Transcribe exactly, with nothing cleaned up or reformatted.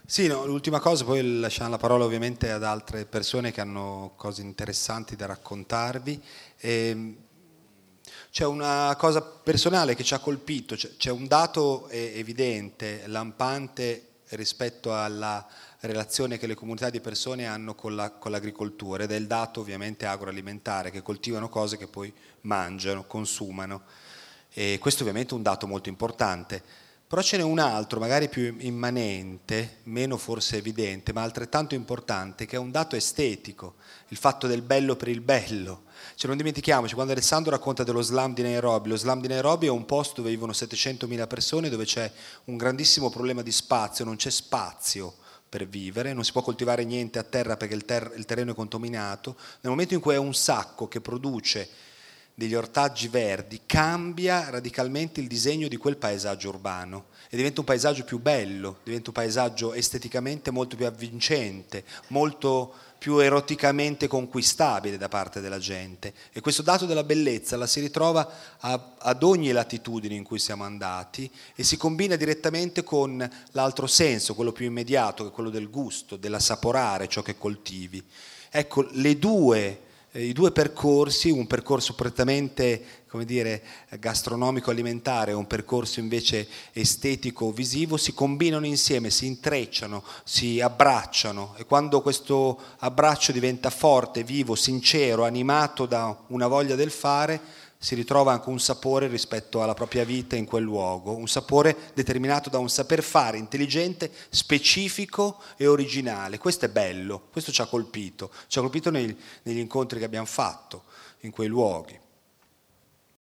Sì, no, l'ultima cosa, poi lasciamo la parola ovviamente ad altre persone che hanno cose interessanti da raccontarvi. Ehm, C'è una cosa personale che ci ha colpito, c'è c'è un dato eh, evidente, lampante rispetto alla relazione che le comunità di persone hanno con la- con l'agricoltura, ed è il dato ovviamente agroalimentare, che coltivano cose che poi mangiano, consumano. E questo ovviamente è un dato molto importante. Però ce n'è un altro, magari più immanente, meno forse evidente, ma altrettanto importante, che è un dato estetico, il fatto del bello per il bello. Cioè non dimentichiamoci, quando Alessandro racconta dello slam di Nairobi, lo slam di Nairobi è un posto dove vivono settecentomila persone, dove c'è un grandissimo problema di spazio, non c'è spazio per vivere, non si può coltivare niente a terra perché il, ter- il terreno è contaminato. Nel momento in cui è un sacco che produce degli ortaggi verdi, cambia radicalmente il disegno di quel paesaggio urbano e diventa un paesaggio più bello, diventa un paesaggio esteticamente molto più avvincente, molto più eroticamente conquistabile da parte della gente. E questo dato della bellezza la si ritrova a, ad ogni latitudine in cui siamo andati e si combina direttamente con l'altro senso, quello più immediato, che è quello del gusto, dell'assaporare ciò che coltivi. Ecco, le due eh, i due percorsi, un percorso prettamente, come dire, gastronomico alimentare e un percorso invece estetico visivo, si combinano insieme, si intrecciano, si abbracciano, e quando questo abbraccio diventa forte, vivo, sincero, animato da una voglia del fare, si ritrova anche un sapore rispetto alla propria vita in quel luogo, un sapore determinato da un saper fare intelligente, specifico e originale. Questo è bello, questo ci ha colpito, ci ha colpito nei, negli incontri che abbiamo fatto in quei luoghi.